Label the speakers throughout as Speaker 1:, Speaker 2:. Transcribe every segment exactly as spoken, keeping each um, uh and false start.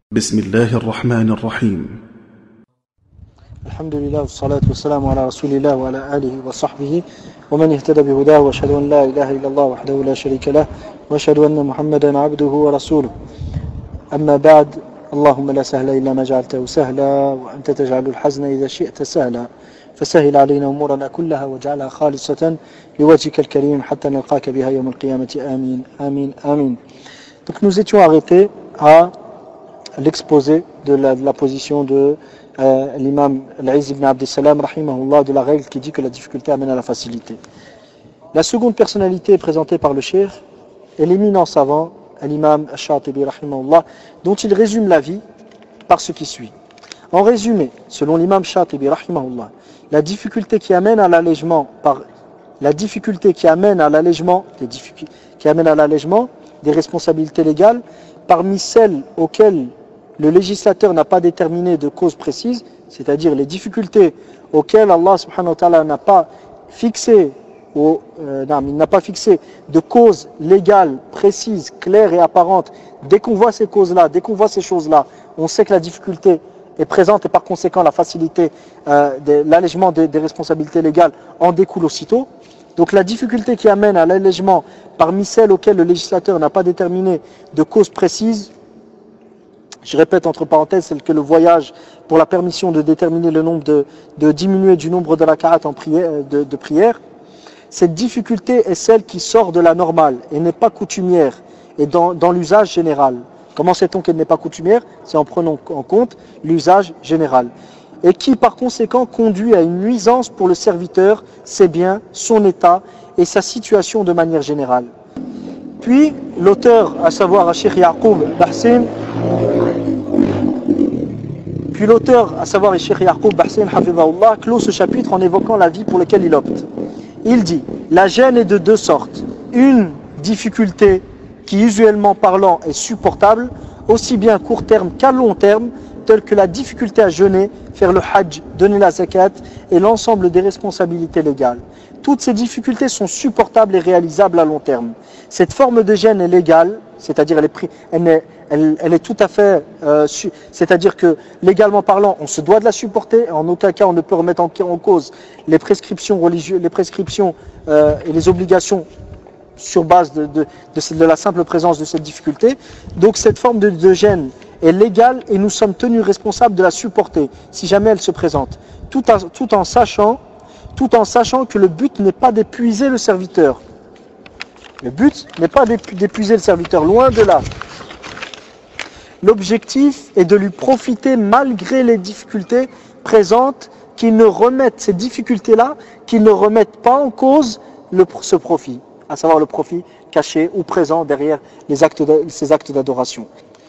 Speaker 1: بسم الله الرحمن الرحيم.
Speaker 2: الحمد لله والصلاة والسلام على رسول الله وعلى آله وصحبه ومن اهتدى بهداه وأشهد أن لا إله إلا الله وحده لا شريك له وأشهد أن محمدا عبده ورسوله. أما بعد، اللهم لا سهل إلا ما جعلته سهلا وأنت تجعل الحزن إذا شئت سهلا فسهل علينا أمورنا كلها واجعلها خالصة لوجهك الكريم حتى نلقاك بها يوم القيامة آمين آمين آمين. Donc nous étions arrêtés à l'exposé de la, de la position de euh, l'imam Al-Izz ibn Abd Salam rahimahullah, de la règle qui dit que la difficulté amène à la facilité. La seconde personnalité présentée par le cheikh est l'éminent savant l'imam Ash-Shatibi rahimahullah, dont il résume la vie par ce qui suit. En résumé, selon l'imam Shatibi rahimahullah, la difficulté qui amène à l'allègement par la difficulté qui amène à l'allègement des qui amène à l'allègement des responsabilités légales, parmi celles auxquelles le législateur n'a pas déterminé de cause précise, c'est-à-dire les difficultés auxquelles Allah subhanahu wa ta'ala n'a pas fixé ou, euh, non, il n'a pas fixé de cause légale, précise, claire et apparente. Dès qu'on voit ces causes-là, dès qu'on voit ces choses-là, on sait que la difficulté est présente et par conséquent la facilité, euh, de, l'allègement des, des responsabilités légales en découle aussitôt. Donc la difficulté qui amène à l'allègement parmi celles auxquelles le législateur n'a pas déterminé de cause précise, je répète entre parenthèses, celle que le voyage pour la permission de déterminer le nombre de, de diminuer du nombre de raka'at en prière, de, de prière, cette difficulté est celle qui sort de la normale et n'est pas coutumière et dans, dans l'usage général. Comment sait-on qu'elle n'est pas coutumière? C'est en prenant en compte l'usage général. Et qui par conséquent conduit à une nuisance pour le serviteur, ses biens, son état et sa situation de manière générale. Puis l'auteur, à savoir Cheikh Yaqub Bahsin, puis l'auteur, à savoir Cheikh Yaqub Bahsin Hafidhahullah, clôt ce chapitre en évoquant la vie pour laquelle il opte. Il dit: la gêne est de deux sortes. Une difficulté qui, usuellement parlant, est supportable, aussi bien à court terme qu'à long terme, telle que la difficulté à jeûner, faire le hajj, donner la zakat et l'ensemble des responsabilités légales. Toutes ces difficultés sont supportables et réalisables à long terme. Cette forme de gêne est légale, c'est-à-dire elle est, elle est, elle, elle est tout à fait, euh, c'est-à-dire que légalement parlant, on se doit de la supporter. En aucun cas, on ne peut remettre en, en cause les prescriptions religieuses, les prescriptions euh, et les obligations sur base de, de, de, de la simple présence de cette difficulté. Donc cette forme de, de gêne est légale et nous sommes tenus responsables de la supporter si jamais elle se présente, tout, à, tout en sachant tout en sachant que le but n'est pas d'épuiser le serviteur. Le but n'est pas d'épuiser le serviteur, loin de là. L'objectif est de lui profiter malgré les difficultés présentes, qui ne remettent ces difficultés-là, qui ne remettent pas en cause le, ce profit, à savoir le profit caché ou présent derrière les actes de, ces actes d'adoration.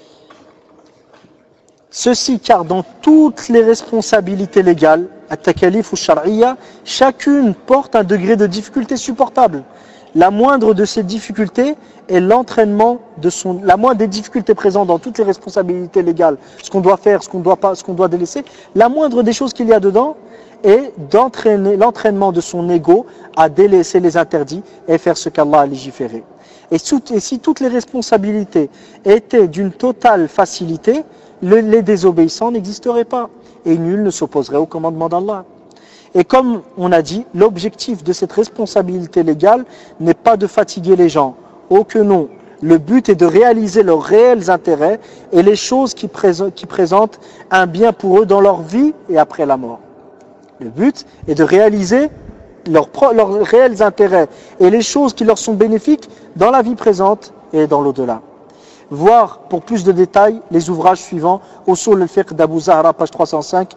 Speaker 2: Ceci car dans toutes les responsabilités légales, at-takalif ou shar'iyya, chacune porte un degré de difficulté supportable. La moindre de ces difficultés est l'entraînement de son, la moindre des difficultés présentes dans toutes les responsabilités légales, ce qu'on doit faire, ce qu'on doit pas, ce qu'on doit délaisser, la moindre des choses qu'il y a dedans est d'entraîner l'entraînement de son ego à délaisser les interdits et faire ce qu'Allah a légiféré. Et, sous, et si toutes les responsabilités étaient d'une totale facilité, le, les désobéissants n'existeraient pas et nul ne s'opposerait au commandement d'Allah. Et comme on a dit, l'objectif de cette responsabilité légale n'est pas de fatiguer les gens. Oh que non, le but est de réaliser leurs réels intérêts et les choses qui, prés- qui présentent un bien pour eux dans leur vie et après la mort. Le but est de réaliser leurs, pro- leurs réels intérêts et les choses qui leur sont bénéfiques dans la vie présente et dans l'au-delà. Voir pour plus de détails les ouvrages suivants: Usul al-Fiqh d'Abu Zahra, page trois cent cinq,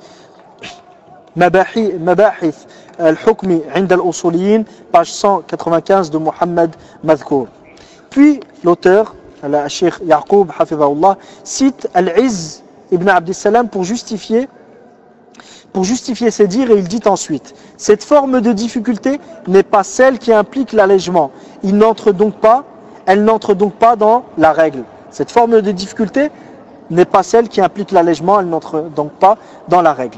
Speaker 2: Mabahith al-Hukmi 'inda al-Usuliyin, page cent quatre-vingt-quinze de Muhammad Madhkour. Puis l'auteur, le Cheikh Yaqub Hafidhahullah, cite Al-Izz ibn Abd Salam pour justifier pour justifier ses dires, et il dit ensuite: cette forme de difficulté n'est pas celle qui implique l'allègement. Il n'entre donc pas, elle n'entre donc pas dans la règle. Cette forme de difficulté n'est pas celle qui implique l'allègement, elle n'entre donc pas dans la règle.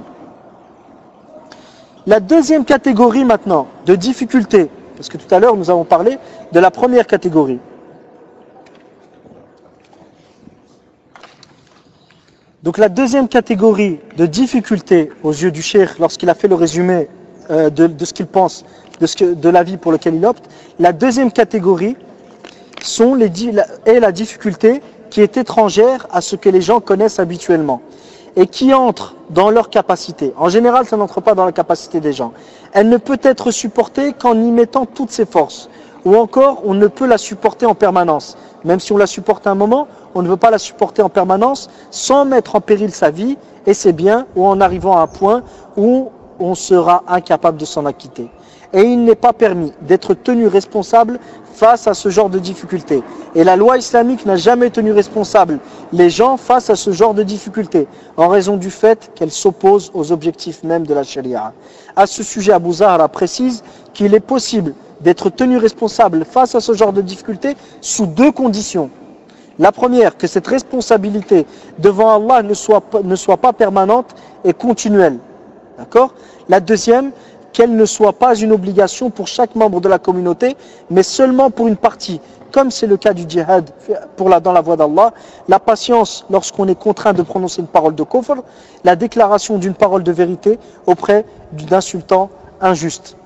Speaker 2: La deuxième catégorie maintenant de difficulté, parce que tout à l'heure nous avons parlé de la première catégorie. Donc la deuxième catégorie de difficulté aux yeux du cheikh, lorsqu'il a fait le résumé euh, de, de ce qu'il pense, de, ce que, de l'avis pour lequel il opte, la deuxième catégorie sont les, est la difficulté qui est étrangère à ce que les gens connaissent habituellement et qui entre dans leur capacité. En général, ça n'entre pas dans la capacité des gens. Elle ne peut être supportée qu'en y mettant toutes ses forces. Ou encore, on ne peut la supporter en permanence. Même si on la supporte à un moment, on ne veut pas la supporter en permanence sans mettre en péril sa vie et ses biens, ou en arrivant à un point où on sera incapable de s'en acquitter. Et il n'est pas permis d'être tenu responsable face à ce genre de difficultés. Et la loi islamique n'a jamais tenu responsable les gens face à ce genre de difficultés, en raison du fait qu'elle s'oppose aux objectifs même de la charia. À ce sujet, Abu Zahra précise qu'il est possible d'être tenu responsable face à ce genre de difficultés sous deux conditions. La première, que cette responsabilité devant Allah ne soit, ne soit pas permanente et continuelle. D'accord ? La deuxième, qu'elle ne soit pas une obligation pour chaque membre de la communauté, mais seulement pour une partie, comme c'est le cas du djihad pour la, dans la voie d'Allah, la patience lorsqu'on est contraint de prononcer une parole de kufr, la déclaration d'une parole de vérité auprès d'un sultan injuste.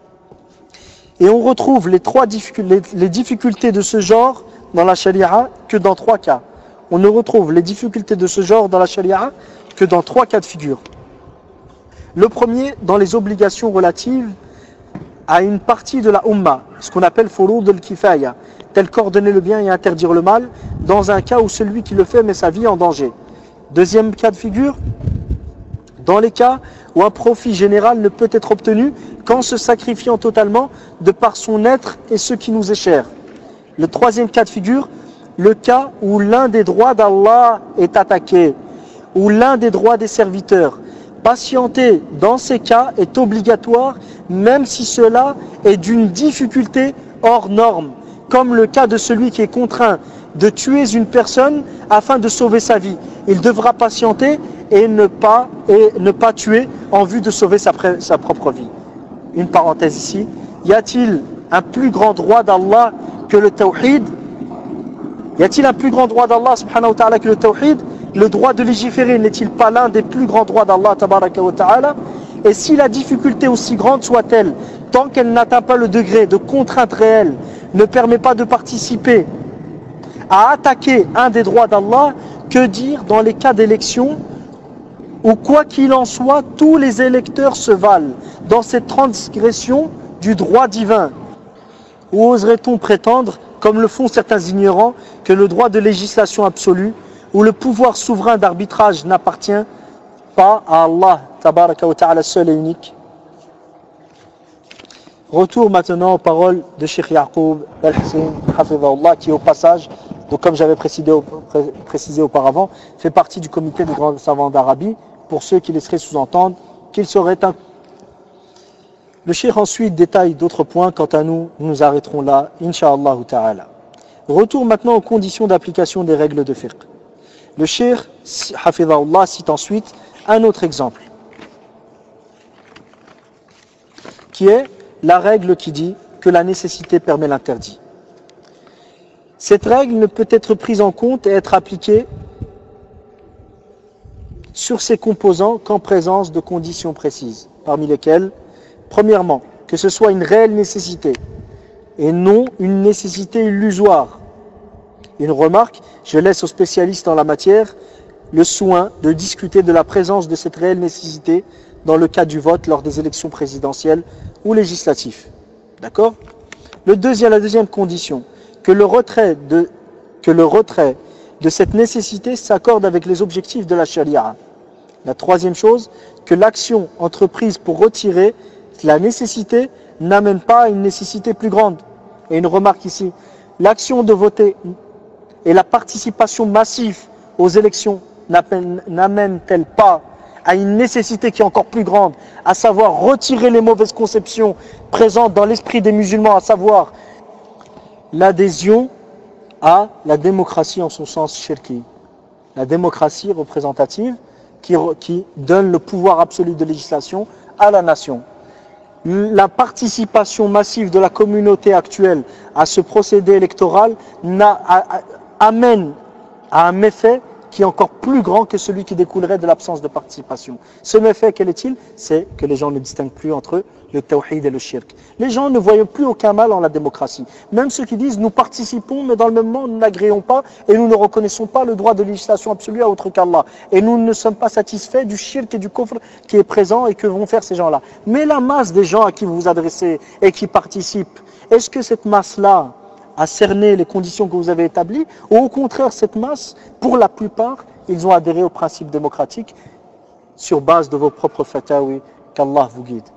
Speaker 2: Et on retrouve les, trois difficultés, les, les difficultés de ce genre dans la charia que dans trois cas. On ne retrouve les difficultés de ce genre dans la charia que dans trois cas de figure. Le premier, dans les obligations relatives à une partie de la Ummah, ce qu'on appelle furoud al-kifaya, tel qu'ordonner le bien et interdire le mal, dans un cas où celui qui le fait met sa vie en danger. Deuxième cas de figure, dans les cas où un profit général ne peut être obtenu qu'en se sacrifiant totalement de par son être et ce qui nous est cher. Le troisième cas de figure, le cas où l'un des droits d'Allah est attaqué, ou l'un des droits des serviteurs. Patienter dans ces cas est obligatoire, même si cela est d'une difficulté hors norme, comme le cas de celui qui est contraint de tuer une personne afin de sauver sa vie. Il devra patienter et ne pas, et ne pas tuer en vue de sauver sa, sa propre vie. Une parenthèse ici, y a-t-il un plus grand droit d'Allah que le tawhid? Y a-t-il un plus grand droit d'Allah subhanahu wa ta'ala que le tawhid? Le droit de légiférer n'est-il pas l'un des plus grands droits d'Allah tabaraka wa ta'ala? Et si la difficulté aussi grande soit-elle, tant qu'elle n'atteint pas le degré de contrainte réelle, ne permet pas de participer à attaquer un des droits d'Allah, que dire dans les cas d'élection où, quoi qu'il en soit, tous les électeurs se valent dans cette transgression du droit divin? Ou oserait-on prétendre, comme le font certains ignorants, que le droit de législation absolue ou le pouvoir souverain d'arbitrage n'appartient pas à Allah tabaraka wa ta'ala seul et unique? Retour maintenant aux paroles de Cheikh Yaqub al-Hussein hafidhahullah, qui au passage, donc comme j'avais précisé, précisé auparavant, fait partie du comité des grands savants d'Arabie, pour ceux qui laisseraient sous-entendre qu'il serait un... Le Cheikh ensuite détaille d'autres points. Quant à nous, nous nous arrêterons là, incha'Allah ta'ala. Retour maintenant aux conditions d'application des règles de fiqh. Le Cheikh hafidhahullah cite ensuite un autre exemple, qui est la règle qui dit que la nécessité permet l'interdit. Cette règle ne peut être prise en compte et être appliquée sur ses composants qu'en présence de conditions précises, parmi lesquelles, premièrement, que ce soit une réelle nécessité et non une nécessité illusoire. Une remarque, je laisse aux spécialistes en la matière le soin de discuter de la présence de cette réelle nécessité dans le cas du vote lors des élections présidentielles ou législatives. D'accord ? Le deuxième, la deuxième condition, que le retrait de, que le retrait de cette nécessité s'accorde avec les objectifs de la charia. La troisième chose, que l'action entreprise pour retirer la nécessité n'amène pas à une nécessité plus grande. Et une remarque ici, l'action de voter et la participation massive aux élections n'amène-t-elle pas à une nécessité qui est encore plus grande, à savoir retirer les mauvaises conceptions présentes dans l'esprit des musulmans, à savoir l'adhésion à la démocratie en son sens shirki, la démocratie représentative qui, qui donne le pouvoir absolu de législation à la nation. La participation massive de la communauté actuelle à ce procédé électoral a, a, amène à un méfait qui est encore plus grand que celui qui découlerait de l'absence de participation. Ce méfait, quel est-il? C'est que les gens ne distinguent plus entre le tawhid et le shirk. Les gens ne voient plus aucun mal en la démocratie. Même ceux qui disent nous participons, mais dans le même moment nous n'agréons pas et nous ne reconnaissons pas le droit de législation absolue à autre qu'Allah. Et nous ne sommes pas satisfaits du shirk et du kufr qui est présent et que vont faire ces gens-là. Mais la masse des gens à qui vous vous adressez et qui participent, est-ce que cette masse-là a cerné les conditions que vous avez établies, ou au contraire, cette masse, pour la plupart, ils ont adhéré aux principes démocratiques sur base de vos propres fatawi, qu'Allah vous guide.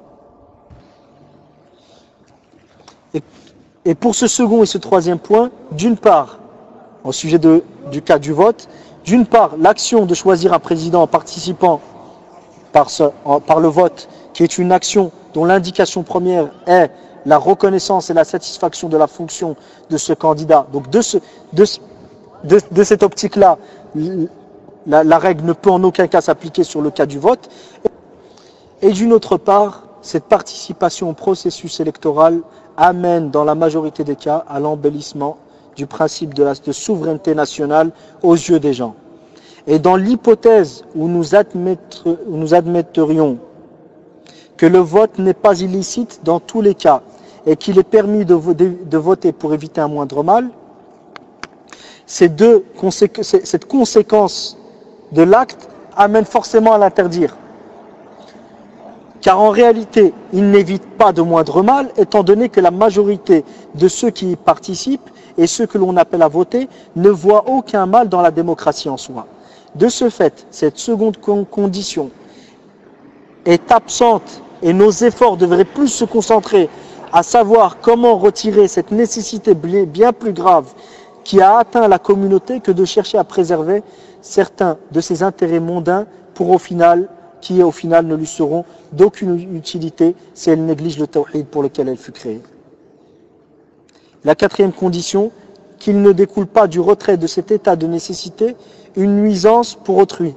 Speaker 2: Et, et pour ce second et ce troisième point, d'une part, au sujet de, du cas du vote, d'une part, l'action de choisir un président en participant par, ce, en, par le vote, qui est une action dont l'indication première est la reconnaissance et la satisfaction de la fonction de ce candidat. Donc de, ce, de, de, de cette optique-là, la, la règle ne peut en aucun cas s'appliquer sur le cas du vote. Et d'une autre part, cette participation au processus électoral amène dans la majorité des cas à l'embellissement du principe de la de souveraineté nationale aux yeux des gens. Et dans l'hypothèse où nous, admettre, où nous admetterions que le vote n'est pas illicite dans tous les cas et qu'il est permis de, de, de voter pour éviter un moindre mal, ces deux conséqu cette conséquence de l'acte amène forcément à l'interdire. Car en réalité, il n'évite pas de moindre mal, étant donné que la majorité de ceux qui y participent et ceux que l'on appelle à voter ne voient aucun mal dans la démocratie en soi. De ce fait, cette seconde condition est absente et nos efforts devraient plus se concentrer à savoir comment retirer cette nécessité bien plus grave qui a atteint la communauté que de chercher à préserver certains de ses intérêts mondains pour au final, qui au final ne lui seront d'aucune utilité si elle néglige le tawhid pour lequel elle fut créée. La quatrième condition, qu'il ne découle pas du retrait de cet état de nécessité une nuisance pour autrui.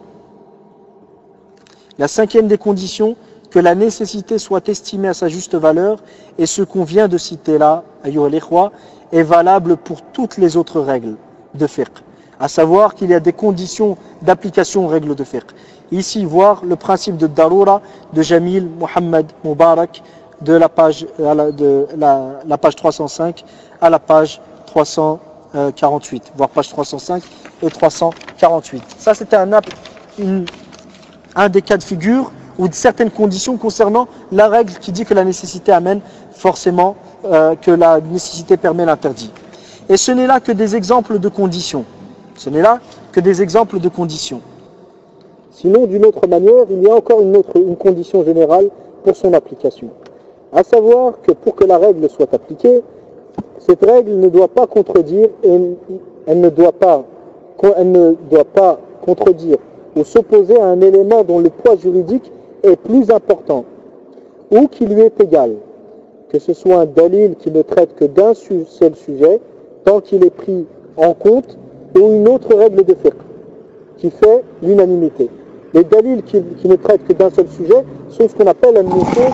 Speaker 2: La cinquième des conditions, que la nécessité soit estimée à sa juste valeur, et ce qu'on vient de citer là, ayyuha al-ikhwa, est valable pour toutes les autres règles de fiqh. À savoir qu'il y a des conditions d'application aux règles de fiqh. Ici, voir le principe de Darura de Jamil Mohammed Moubarak de la page, de la, la page trois cent cinq à la page trois cent quarante-huit, voire page trois cent cinq et trois cent quarante-huit. Ça, c'était un, une, un des cas de figure ou de certaines conditions concernant la règle qui dit que la nécessité amène forcément euh, que la nécessité permet l'interdit. Et ce n'est là que des exemples de conditions. Ce n'est là que des exemples de conditions. Sinon, d'une autre manière, il y a encore une, autre, une condition générale pour son application. À savoir que pour que la règle soit appliquée, cette règle ne doit pas contredire, et elle ne doit pas, elle ne doit pas contredire ou s'opposer à un élément dont le poids juridique est plus important ou qui lui est égal, que ce soit un dalil qui ne traite que d'un seul sujet tant qu'il est pris en compte ou une autre règle de fiqh qui fait l'unanimité. Les dalils qui, qui ne traitent que d'un seul sujet sont ce qu'on appelle un nusul.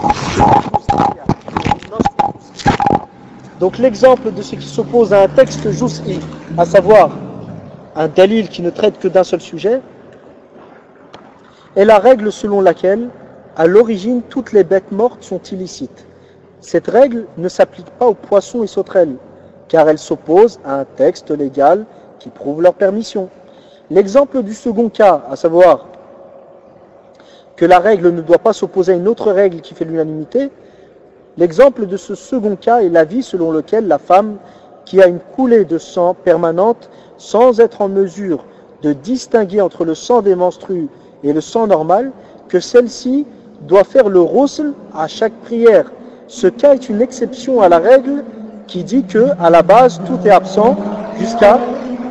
Speaker 2: Donc l'exemple de ce qui s'oppose à un texte jus'i, à savoir un dalil qui ne traite que d'un seul sujet, est la règle selon laquelle, à l'origine, toutes les bêtes mortes sont illicites. Cette règle ne s'applique pas aux poissons et sauterelles, car elle s'oppose à un texte légal qui prouve leur permission. L'exemple du second cas, à savoir que la règle ne doit pas s'opposer à une autre règle qui fait l'unanimité, l'exemple de ce second cas est l'avis selon lequel la femme qui a une coulée de sang permanente sans être en mesure de distinguer entre le sang des menstrues et le sang normal, que celle-ci doit faire le ghusl à chaque prière. Ce cas est une exception à la règle qui dit que à la base tout est absent jusqu'à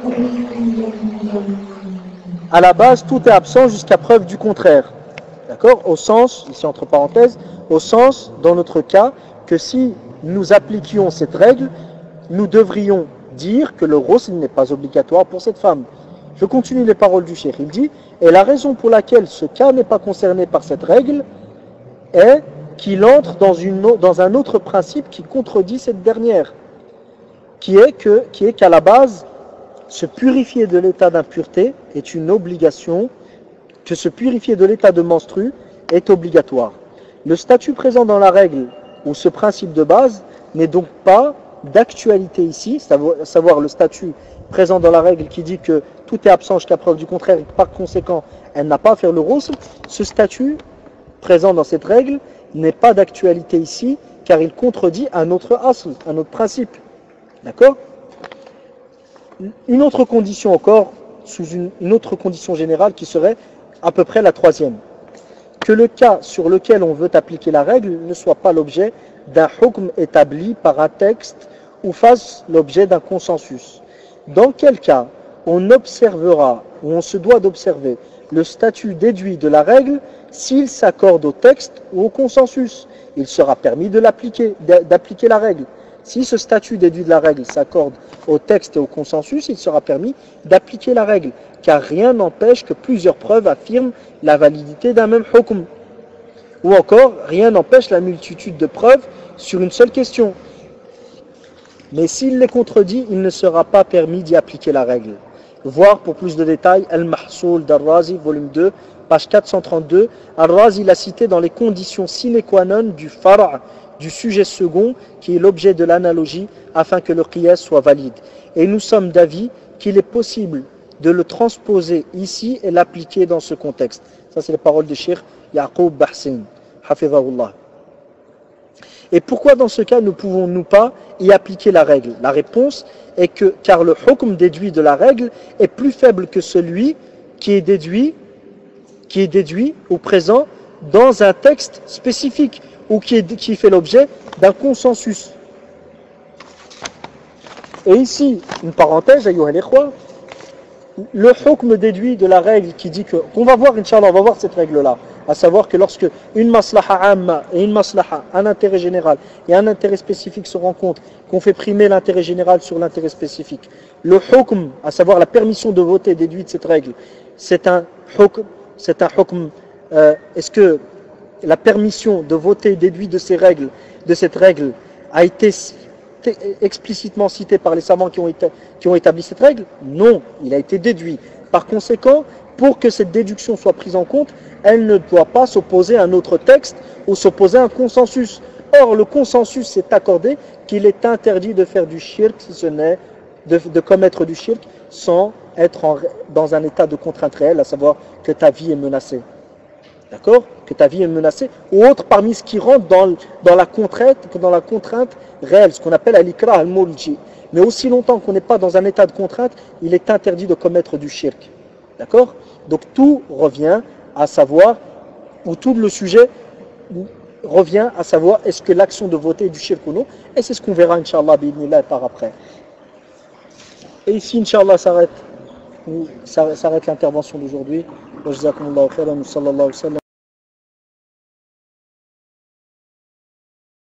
Speaker 2: à la base tout est absent jusqu'à preuve du contraire. D'accord ? Au sens, ici entre parenthèses, au sens, dans notre cas, que si nous appliquions cette règle, nous devrions dire que le ghusl n'est pas obligatoire pour cette femme. Je continue les paroles du cheikh. Il dit, et la raison pour laquelle ce cas n'est pas concerné par cette règle est qu'il entre dans, une, dans un autre principe qui contredit cette dernière, qui est que, qui est qu'à la base, se purifier de l'état d'impureté est une obligation, que se purifier de l'état de menstru est obligatoire. Le statut présent dans la règle, ou ce principe de base, n'est donc pas d'actualité ici, à savoir le statut présent dans la règle qui dit que tout est absent jusqu'à preuve du contraire et que par conséquent elle n'a pas à faire le ghusl. Ce statut présent dans cette règle n'est pas d'actualité ici car il contredit un autre asl, un autre principe. D'accord? Une autre condition encore, sous une, une autre condition générale qui serait à peu près la troisième. Que le cas sur lequel on veut appliquer la règle ne soit pas l'objet d'un hukm établi par un texte ou fasse l'objet d'un consensus. Dans quel cas on observera, ou on se doit d'observer, le statut déduit de la règle s'il s'accorde au texte ou au consensus. Il sera permis de l'appliquer, d'appliquer la règle. Si ce statut déduit de la règle s'accorde au texte et au consensus, il sera permis d'appliquer la règle, car rien n'empêche que plusieurs preuves affirment la validité d'un même hukm. Ou encore, rien n'empêche la multitude de preuves sur une seule question. Mais s'il les contredit, il ne sera pas permis d'y appliquer la règle. Voir pour plus de détails Al-Mahsoul d'Al-Razi, volume deux, page quatre cent trente-deux. Al-Razi l'a cité dans les conditions sine qua non du far', du sujet second, qui est l'objet de l'analogie, afin que le qiyas soit valide. Et nous sommes d'avis qu'il est possible de le transposer ici et l'appliquer dans ce contexte. Ça, c'est les paroles de Cheikh Yaqub Bahsin, hafizahullah. Et pourquoi dans ce cas ne pouvons-nous pas y appliquer la règle? La réponse est que car le hukm déduit de la règle est plus faible que celui qui est déduit, qui est déduit au présent dans un texte spécifique ou qui, est, qui fait l'objet d'un consensus. Et ici, une parenthèse, ayyuha al-ikhwa, le hukm déduit de la règle qui dit que, qu'on va voir, Inch'Allah, on va voir cette règle-là, à savoir que lorsque une maslaha amma et une maslaha, un intérêt général et un intérêt spécifique se rencontrent, qu'on fait primer l'intérêt général sur l'intérêt spécifique, le hukm, à savoir la permission de voter déduit de cette règle, c'est un hukm, c'est un hukm, euh, est-ce que la permission de voter déduit de ces règles, de cette règle, a été explicitement cité par les savants qui ont, été, qui ont établi cette règle? Non, il a été déduit. Par conséquent, pour que cette déduction soit prise en compte, elle ne doit pas s'opposer à un autre texte ou s'opposer à un consensus. Or, le consensus s'est accordé qu'il est interdit de faire du shirk, si ce n'est de, de commettre du shirk, sans être en, dans un état de contrainte réelle, à savoir que ta vie est menacée. D'accord? Que ta vie est menacée, ou autre parmi ce qui rentre dans, dans, la, contrainte, dans la contrainte réelle, ce qu'on appelle al-ikrah al-mulji. Mais aussi longtemps qu'on n'est pas dans un état de contrainte, il est interdit de commettre du shirk. D'accord? Donc tout revient à savoir, ou tout le sujet revient à savoir est-ce que l'action de voter est du shirk ou non, et c'est ce qu'on verra, Inch'Allah, bi'idhnillah, par après. Et ici, Inch'Allah, s'arrête, s'arrête l'intervention d'aujourd'hui. Wa jazakumullahu khairan, sallallahu alayhi wa sallam.